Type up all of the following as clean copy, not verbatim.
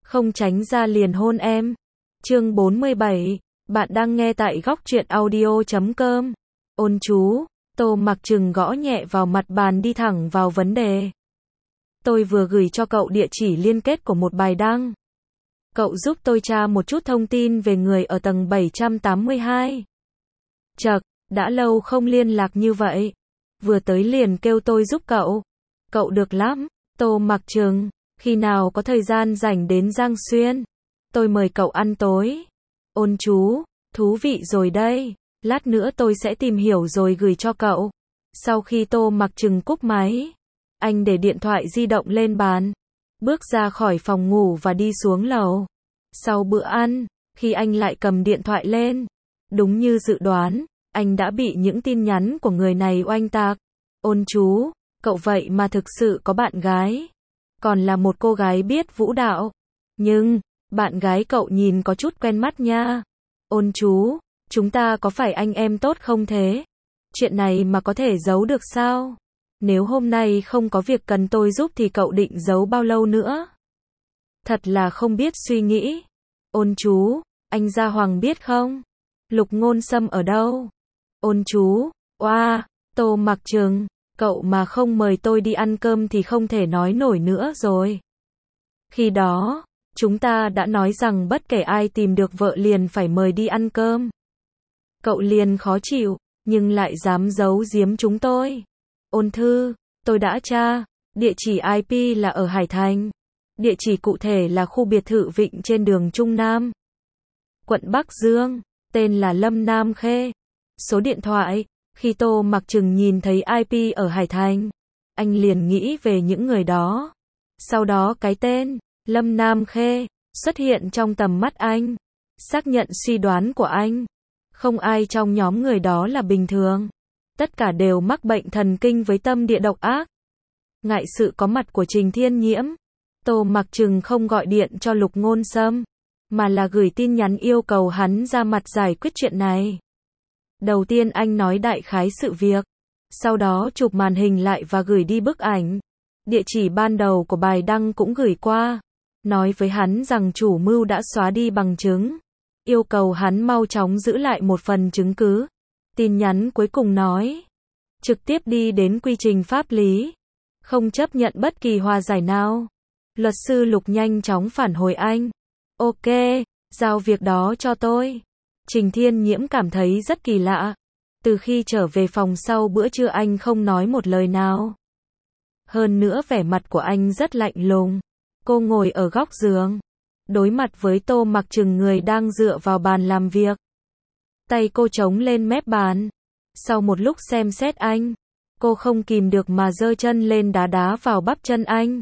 không tránh ra liền hôn em. Chương 47, bạn đang nghe tại góc truyện audio.com. Ôn chú, Tô Mặc Trừng gõ nhẹ vào mặt bàn đi thẳng vào vấn đề. Tôi vừa gửi cho cậu địa chỉ liên kết của một bài đăng. Cậu giúp tôi tra một chút thông tin về người ở tầng 782. Chậc, đã lâu không liên lạc như vậy. Vừa tới liền kêu tôi giúp cậu. Cậu được lắm, Tô Mặc Trừng, khi nào có thời gian rảnh đến Giang Xuyên. Tôi mời cậu ăn tối. Ôn chú, thú vị rồi đây, lát nữa tôi sẽ tìm hiểu rồi gửi cho cậu. Sau khi Tô Mặc Trừng cúp máy, anh để điện thoại di động lên bàn, bước ra khỏi phòng ngủ và đi xuống lầu. Sau bữa ăn, khi anh lại cầm điện thoại lên, đúng như dự đoán, anh đã bị những tin nhắn của người này oanh tạc. Ôn chú, cậu vậy mà thực sự có bạn gái, còn là một cô gái biết vũ đạo. Nhưng, bạn gái cậu nhìn có chút quen mắt nha. Ôn chú, chúng ta có phải anh em tốt không thế? Chuyện này mà có thể giấu được sao? Nếu hôm nay không có việc cần tôi giúp thì cậu định giấu bao lâu nữa? Thật là không biết suy nghĩ. Ôn chú, anh Gia Hoàng biết không? Lục Ngôn Sâm ở đâu? Ôn chú, oa, Tô Mặc Trừng, cậu mà không mời tôi đi ăn cơm thì không thể nói nổi nữa rồi. Khi đó, chúng ta đã nói rằng bất kể ai tìm được vợ liền phải mời đi ăn cơm. Cậu liền khó chịu, nhưng lại dám giấu giếm chúng tôi. Ôn thư, tôi đã tra, địa chỉ IP là ở Hải Thành. Địa chỉ cụ thể là khu biệt thự Vịnh trên đường Trung Nam, quận Bắc Dương, tên là Lâm Nam Khê. Số điện thoại, khi Tô Mặc Trừng nhìn thấy IP ở Hải Thành, anh liền nghĩ về những người đó. Sau đó cái tên Lâm Nam Khê xuất hiện trong tầm mắt anh, xác nhận suy đoán của anh. Không ai trong nhóm người đó là bình thường. Tất cả đều mắc bệnh thần kinh với tâm địa độc ác. Ngại sự có mặt của Trình Thiên Nhiễm, Tô Mặc Trừng không gọi điện cho Lục Ngôn Sâm, mà là gửi tin nhắn yêu cầu hắn ra mặt giải quyết chuyện này. Đầu tiên anh nói đại khái sự việc, sau đó chụp màn hình lại và gửi đi bức ảnh. Địa chỉ ban đầu của bài đăng cũng gửi qua, nói với hắn rằng chủ mưu đã xóa đi bằng chứng, yêu cầu hắn mau chóng giữ lại một phần chứng cứ. Tin nhắn cuối cùng nói, trực tiếp đi đến quy trình pháp lý, không chấp nhận bất kỳ hòa giải nào. Luật sư Lục nhanh chóng phản hồi anh, ok, giao việc đó cho tôi. Trình Thiên Nhiễm cảm thấy rất kỳ lạ. Từ khi trở về phòng sau bữa trưa anh không nói một lời nào. Hơn nữa vẻ mặt của anh rất lạnh lùng. Cô ngồi ở góc giường, đối mặt với Tô Mặc Trừng người đang dựa vào bàn làm việc. Tay cô chống lên mép bàn. Sau một lúc xem xét anh, cô không kìm được mà giơ chân lên đá đá vào bắp chân anh.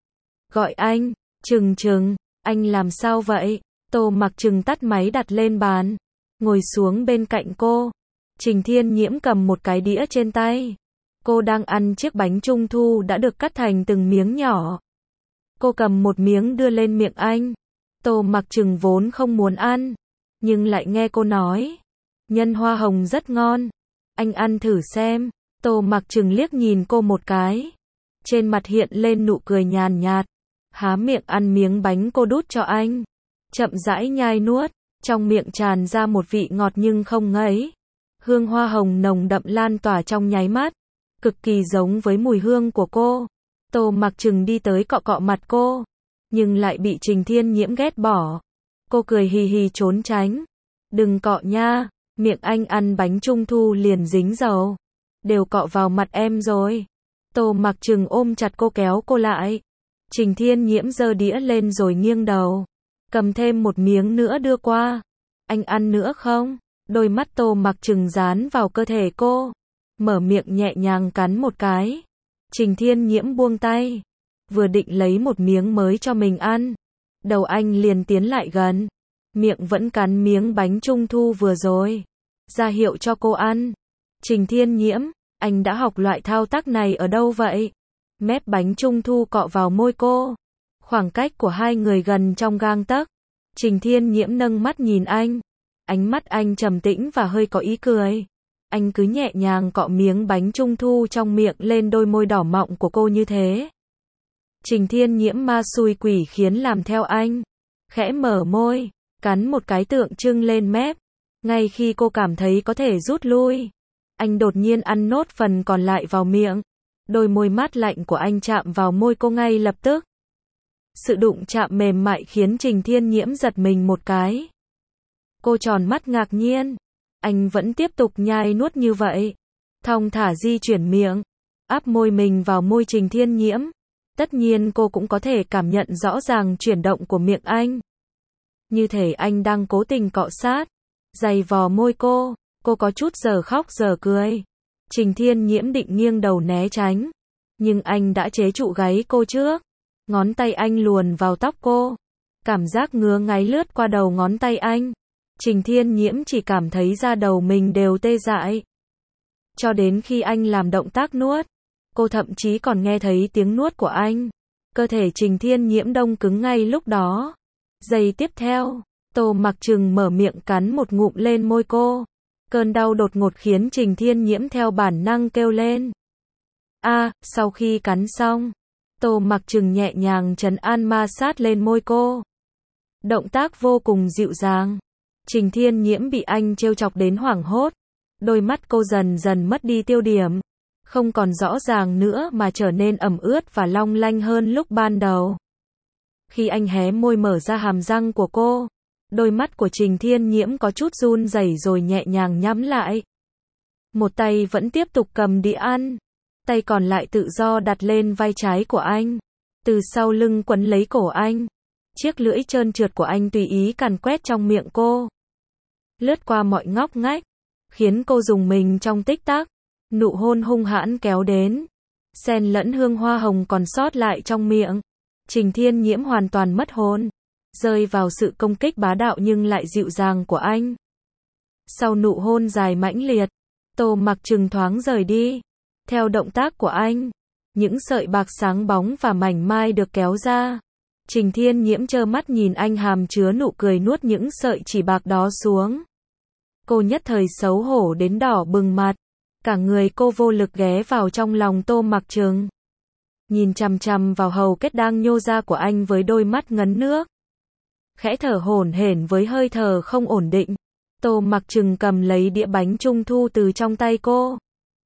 Gọi anh, Trừng Trừng, anh làm sao vậy? Tô Mặc Trừng tắt máy đặt lên bàn, ngồi xuống bên cạnh cô. Trình Thiên Nhiễm cầm một cái đĩa trên tay. Cô đang ăn chiếc bánh trung thu đã được cắt thành từng miếng nhỏ. Cô cầm một miếng đưa lên miệng anh. Tô Mặc Trừng vốn không muốn ăn, nhưng lại nghe cô nói, nhân hoa hồng rất ngon, anh ăn thử xem. Tô Mặc Trừng liếc nhìn cô một cái, trên mặt hiện lên nụ cười nhàn nhạt, há miệng ăn miếng bánh cô đút cho anh, chậm rãi nhai nuốt, trong miệng tràn ra một vị ngọt nhưng không ngấy. Hương hoa hồng nồng đậm lan tỏa trong nháy mắt, cực kỳ giống với mùi hương của cô. Tô Mặc Trừng đi tới cọ cọ mặt cô, nhưng lại bị Trình Thiên Nhiễm ghét bỏ. Cô cười hì hì trốn tránh. Đừng cọ nha, miệng anh ăn bánh trung thu liền dính dầu, đều cọ vào mặt em rồi. Tô Mặc Trừng ôm chặt cô kéo cô lại. Trình Thiên Nhiễm giơ đĩa lên rồi nghiêng đầu, cầm thêm một miếng nữa đưa qua. Anh ăn nữa không? Đôi mắt Tô Mặc Trừng dán vào cơ thể cô, mở miệng nhẹ nhàng cắn một cái. Trình Thiên Nhiễm buông tay, vừa định lấy một miếng mới cho mình ăn, đầu anh liền tiến lại gần, miệng vẫn cắn miếng bánh trung thu vừa rồi, ra hiệu cho cô ăn. Trình Thiên Nhiễm, anh đã học loại thao tác này ở đâu vậy? Mép bánh trung thu cọ vào môi cô, khoảng cách của hai người gần trong gang tấc. Trình Thiên Nhiễm nâng mắt nhìn anh, ánh mắt anh trầm tĩnh và hơi có ý cười. Anh cứ nhẹ nhàng cọ miếng bánh trung thu trong miệng lên đôi môi đỏ mọng của cô như thế. Trình Thiên Nhiễm ma xui quỷ khiến làm theo anh. khẽ mở môi, cắn một cái tượng trưng lên mép. Ngay khi cô cảm thấy có thể rút lui, anh đột nhiên ăn nốt phần còn lại vào miệng. Đôi môi mát lạnh của anh chạm vào môi cô ngay lập tức. Sự đụng chạm mềm mại khiến Trình Thiên Nhiễm giật mình một cái. Cô tròn mắt ngạc nhiên. Anh vẫn tiếp tục nhai nuốt như vậy. Thong thả di chuyển miệng, áp môi mình vào môi Trình Thiên Nhiễm. Tất nhiên cô cũng có thể cảm nhận rõ ràng chuyển động của miệng anh. Như thể anh đang cố tình cọ sát, giày vò môi cô có chút giờ khóc giờ cười. Trình Thiên Nhiễm định nghiêng đầu né tránh, nhưng anh đã chế trụ gáy cô trước. Ngón tay anh luồn vào tóc cô. Cảm giác ngứa ngáy lướt qua đầu ngón tay anh. Trình Thiên Nhiễm chỉ cảm thấy da đầu mình đều tê dại. Cho đến khi anh làm động tác nuốt, cô thậm chí còn nghe thấy tiếng nuốt của anh. Cơ thể Trình Thiên Nhiễm đông cứng ngay lúc đó. Giây tiếp theo, Tô Mặc Trừng mở miệng cắn một ngụm lên môi cô. Cơn đau đột ngột khiến Trình Thiên Nhiễm theo bản năng kêu lên. Sau khi cắn xong, Tô Mặc Trừng nhẹ nhàng trấn an ma sát lên môi cô. Động tác vô cùng dịu dàng. Trình Thiên Nhiễm bị anh trêu chọc đến hoảng hốt. Đôi mắt cô dần dần mất đi tiêu điểm. Không còn rõ ràng nữa mà trở nên ẩm ướt và long lanh hơn lúc ban đầu. Khi anh hé môi mở ra hàm răng của cô, đôi mắt của Trình Thiên Nhiễm có chút run rẩy rồi nhẹ nhàng nhắm lại. Một tay vẫn tiếp tục cầm đĩa ăn, tay còn lại tự do đặt lên vai trái của anh, từ sau lưng quấn lấy cổ anh. Chiếc lưỡi trơn trượt của anh tùy ý càn quét trong miệng cô, lướt qua mọi ngóc ngách, khiến cô rùng mình trong tích tắc. Nụ hôn hung hãn kéo đến, xen lẫn hương hoa hồng còn sót lại trong miệng. Trình Thiên Nhiễm hoàn toàn mất hồn, rơi vào sự công kích bá đạo nhưng lại dịu dàng của anh. Sau nụ hôn dài mãnh liệt, Tô Mặc Trừng thoáng rời đi. Theo động tác của anh, những sợi bạc sáng bóng và mảnh mai được kéo ra. Trình Thiên Nhiễm trơ mắt nhìn anh hàm chứa nụ cười nuốt những sợi chỉ bạc đó xuống. Cô nhất thời xấu hổ đến đỏ bừng mặt. Cả người cô vô lực ghé vào trong lòng Tô Mặc Trừng, nhìn chằm chằm vào hầu kết đang nhô ra của anh với đôi mắt ngấn nước. Khẽ thở hổn hển với hơi thở không ổn định, Tô Mặc Trừng cầm lấy đĩa bánh trung thu từ trong tay cô,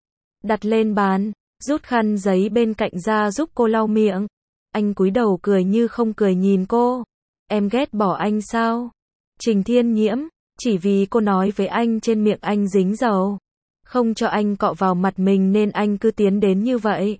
đặt lên bàn, rút khăn giấy bên cạnh ra giúp cô lau miệng. Anh cúi đầu cười như không cười nhìn cô. Em ghét bỏ anh sao? Trình Thiên Nhiễm, chỉ vì cô nói với anh trên miệng anh dính dầu, không cho anh cọ vào mặt mình nên anh cứ tiến đến như vậy.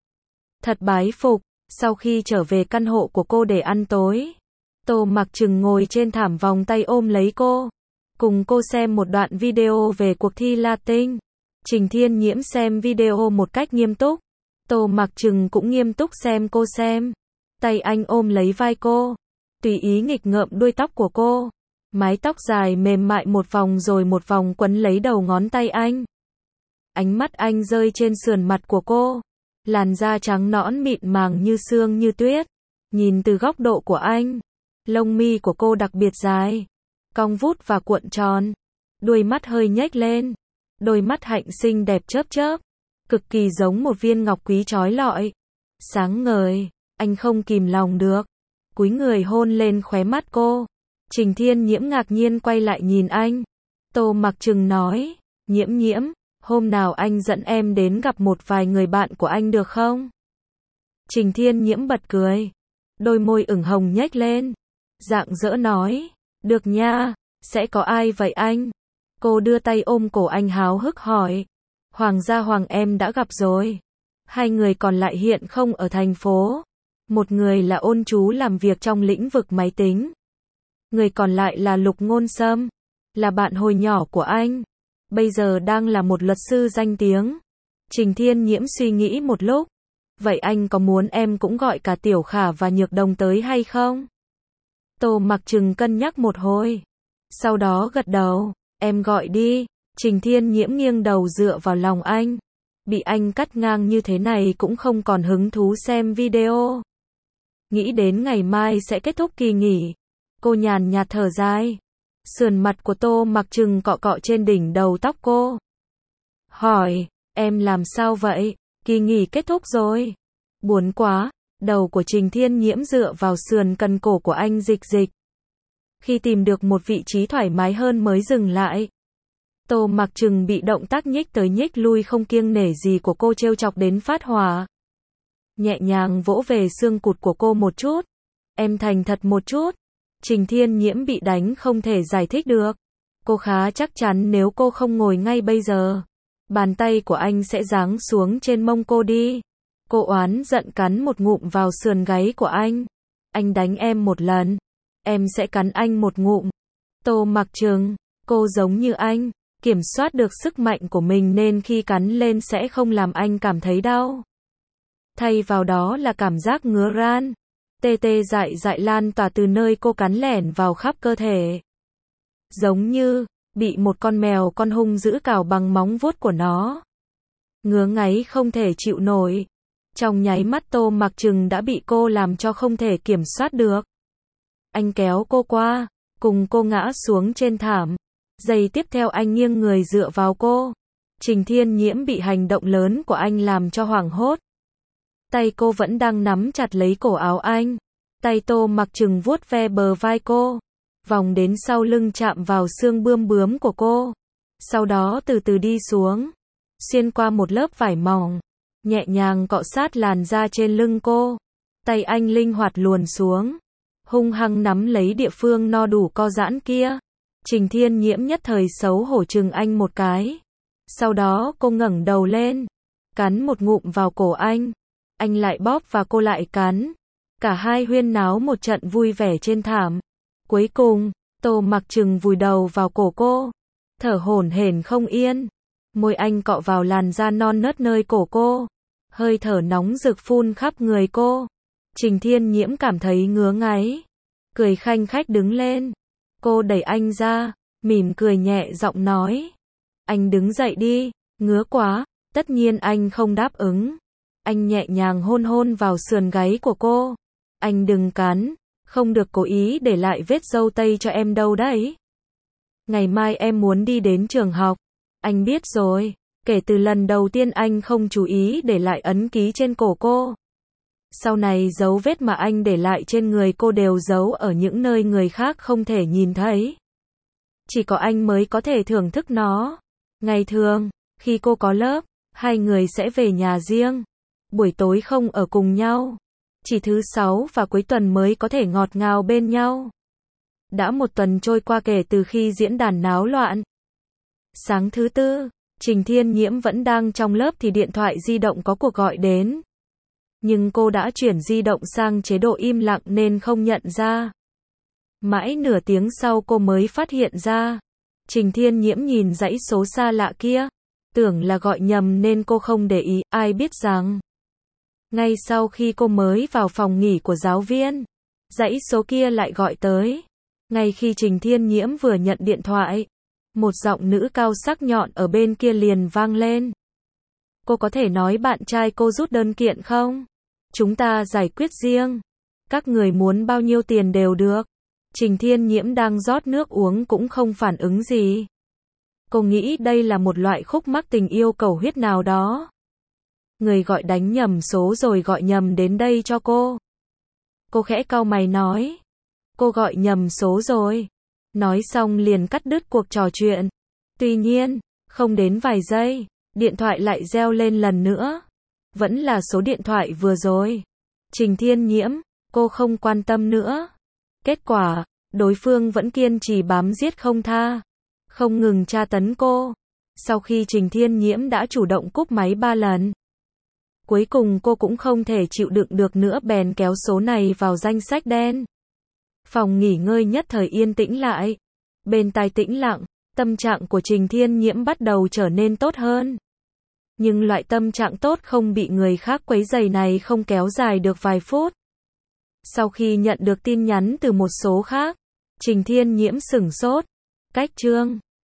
Thật bái phục. Sau khi trở về căn hộ của cô để ăn tối, Tô Mặc Trừng ngồi trên thảm vòng tay ôm lấy cô, cùng cô xem một đoạn video về cuộc thi Latin. Trình Thiên Nhiễm xem video một cách nghiêm túc, Tô Mặc Trừng cũng nghiêm túc xem cô xem. Tay anh ôm lấy vai cô, tùy ý nghịch ngợm đuôi tóc của cô, mái tóc dài mềm mại một vòng rồi một vòng quấn lấy đầu ngón tay anh. Ánh mắt anh rơi trên sườn mặt của cô, làn da trắng nõn mịn màng như sương như tuyết. Nhìn từ góc độ của anh, lông mi của cô đặc biệt dài, cong vút và cuộn tròn, đuôi mắt hơi nhếch lên, đôi mắt hạnh xinh đẹp chớp chớp, cực kỳ giống một viên ngọc quý chói lọi, sáng ngời. Anh không kìm lòng được, cúi người hôn lên khóe mắt cô. Trình Thiên Nhiễm ngạc nhiên quay lại nhìn anh. Tô Mặc Trừng nói, Nhiễm Nhiễm, hôm nào anh dẫn em đến gặp một vài người bạn của anh được không? Trình Thiên Nhiễm bật cười, đôi môi ửng hồng nhếch lên, rạng rỡ nói, được nha, sẽ có ai vậy anh? Cô đưa tay ôm cổ anh háo hức hỏi, Hoàng gia Hoàng em đã gặp rồi. Hai người còn lại hiện không ở thành phố. Một người là Ôn Chú làm việc trong lĩnh vực máy tính. Người còn lại là Lục Ngôn Sâm, là bạn hồi nhỏ của anh, bây giờ đang là một luật sư danh tiếng. Trình Thiên Nhiễm suy nghĩ một lúc, vậy anh có muốn em cũng gọi cả Tiểu Khả và Nhược Đồng tới hay không? Tô Mặc Trừng cân nhắc một hồi, sau đó gật đầu, em gọi đi. Trình Thiên Nhiễm nghiêng đầu dựa vào lòng anh, bị anh cắt ngang như thế này cũng không còn hứng thú xem video. Nghĩ đến ngày mai sẽ kết thúc kỳ nghỉ, cô nhàn nhạt thở dài. Sườn mặt của Tô Mặc Trừng cọ cọ trên đỉnh đầu tóc cô, hỏi, em làm sao vậy? Kỳ nghỉ kết thúc rồi. Buồn quá. Đầu của Trình Thiên Nhiễm dựa vào sườn cần cổ của anh dịch dịch. Khi tìm được một vị trí thoải mái hơn mới dừng lại. Tô Mặc Trừng bị động tác nhích tới nhích lui không kiêng nể gì của cô trêu chọc đến phát hỏa. Nhẹ nhàng vỗ về xương cụt của cô một chút. Em thành thật một chút. Trình Thiên Nhiễm bị đánh không thể giải thích được. Cô khá chắc chắn nếu cô không ngồi ngay bây giờ, bàn tay của anh sẽ giáng xuống trên mông cô đi. Cô oán giận cắn một ngụm vào sườn gáy của anh. Anh đánh em một lần, em sẽ cắn anh một ngụm. Tô Mặc Trừng, cô giống như anh, kiểm soát được sức mạnh của mình nên khi cắn lên sẽ không làm anh cảm thấy đau. Thay vào đó là cảm giác ngứa ran, tê tê dại dại lan tỏa từ nơi cô cắn lẻn vào khắp cơ thể. Giống như bị một con mèo con hung dữ cào bằng móng vuốt của nó. Ngứa ngáy không thể chịu nổi. Trong nháy mắt Tô Mặc Trừng đã bị cô làm cho không thể kiểm soát được. Anh kéo cô qua, cùng cô ngã xuống trên thảm. Giây tiếp theo anh nghiêng người dựa vào cô. Trình Thiên Nhiễm bị hành động lớn của anh làm cho hoảng hốt. Tay cô vẫn đang nắm chặt lấy cổ áo anh. Tay Tô Mặc Trừng vuốt ve bờ vai cô, vòng đến sau lưng chạm vào xương bươm bướm của cô. Sau đó từ từ đi xuống, xuyên qua một lớp vải mỏng, nhẹ nhàng cọ sát làn da trên lưng cô. Tay anh linh hoạt luồn xuống, hung hăng nắm lấy địa phương no đủ co giãn kia. Trình Thiên Nhiễm nhất thời xấu hổ chừng anh một cái. Sau đó cô ngẩng đầu lên, cắn một ngụm vào cổ anh. Anh lại bóp và cô lại cắn. Cả hai huyên náo một trận vui vẻ trên thảm. Cuối cùng, Tô Mặc Trừng vùi đầu vào cổ cô, thở hổn hển không yên. Môi anh cọ vào làn da non nớt nơi cổ cô, hơi thở nóng rực phun khắp người cô. Trình Thiên Nhiễm cảm thấy ngứa ngáy, cười khanh khách đứng lên. Cô đẩy anh ra, mỉm cười nhẹ giọng nói: anh đứng dậy đi, ngứa quá. Tất nhiên anh không đáp ứng. Anh nhẹ nhàng hôn hôn vào sườn gáy của cô. Anh đừng cắn, không được cố ý để lại vết râu tây cho em đâu đấy. Ngày mai em muốn đi đến trường học. Anh biết rồi. Kể từ lần đầu tiên anh không chú ý để lại ấn ký trên cổ cô. Sau này dấu vết mà anh để lại trên người cô đều giấu ở những nơi người khác không thể nhìn thấy. Chỉ có anh mới có thể thưởng thức nó. Ngày thường, khi cô có lớp, hai người sẽ về nhà riêng. Buổi tối không ở cùng nhau. Chỉ thứ sáu và cuối tuần mới có thể ngọt ngào bên nhau. Đã một tuần trôi qua kể từ khi diễn đàn náo loạn. Sáng thứ tư, Trình Thiên Nhiễm vẫn đang trong lớp thì điện thoại di động có cuộc gọi đến. Nhưng cô đã chuyển di động sang chế độ im lặng nên không nhận ra. Mãi nửa tiếng sau cô mới phát hiện ra. Trình Thiên Nhiễm nhìn dãy số xa lạ kia, tưởng là gọi nhầm nên cô không để ý, ai biết rằng ngay sau khi cô mới vào phòng nghỉ của giáo viên, dãy số kia lại gọi tới. Ngay khi Trình Thiên Nhiễm vừa nhận điện thoại, một giọng nữ cao sắc nhọn ở bên kia liền vang lên. Cô có thể nói bạn trai cô rút đơn kiện không? Chúng ta giải quyết riêng. Các người muốn bao nhiêu tiền đều được. Trình Thiên Nhiễm đang rót nước uống cũng không phản ứng gì. Cô nghĩ đây là một loại khúc mắc tình yêu cầu huyết nào đó. Người gọi đánh nhầm số rồi gọi nhầm đến đây cho cô. Cô khẽ cau mày nói. Cô gọi nhầm số rồi. Nói xong liền cắt đứt cuộc trò chuyện. Tuy nhiên, không đến vài giây, điện thoại lại reo lên lần nữa. Vẫn là số điện thoại vừa rồi. Trình Thiên Nhiễm, cô không quan tâm nữa. Kết quả, đối phương vẫn kiên trì bám giết không tha, không ngừng tra tấn cô. Sau khi Trình Thiên Nhiễm đã chủ động cúp máy 3 lần, cuối cùng cô cũng không thể chịu đựng được nữa bèn kéo số này vào danh sách đen. Phòng nghỉ ngơi nhất thời yên tĩnh lại. Bên tai tĩnh lặng, tâm trạng của Trình Thiên Nhiễm bắt đầu trở nên tốt hơn. Nhưng loại tâm trạng tốt không bị người khác quấy rầy này không kéo dài được vài phút. Sau khi nhận được tin nhắn từ một số khác, Trình Thiên Nhiễm sửng sốt. Cách chương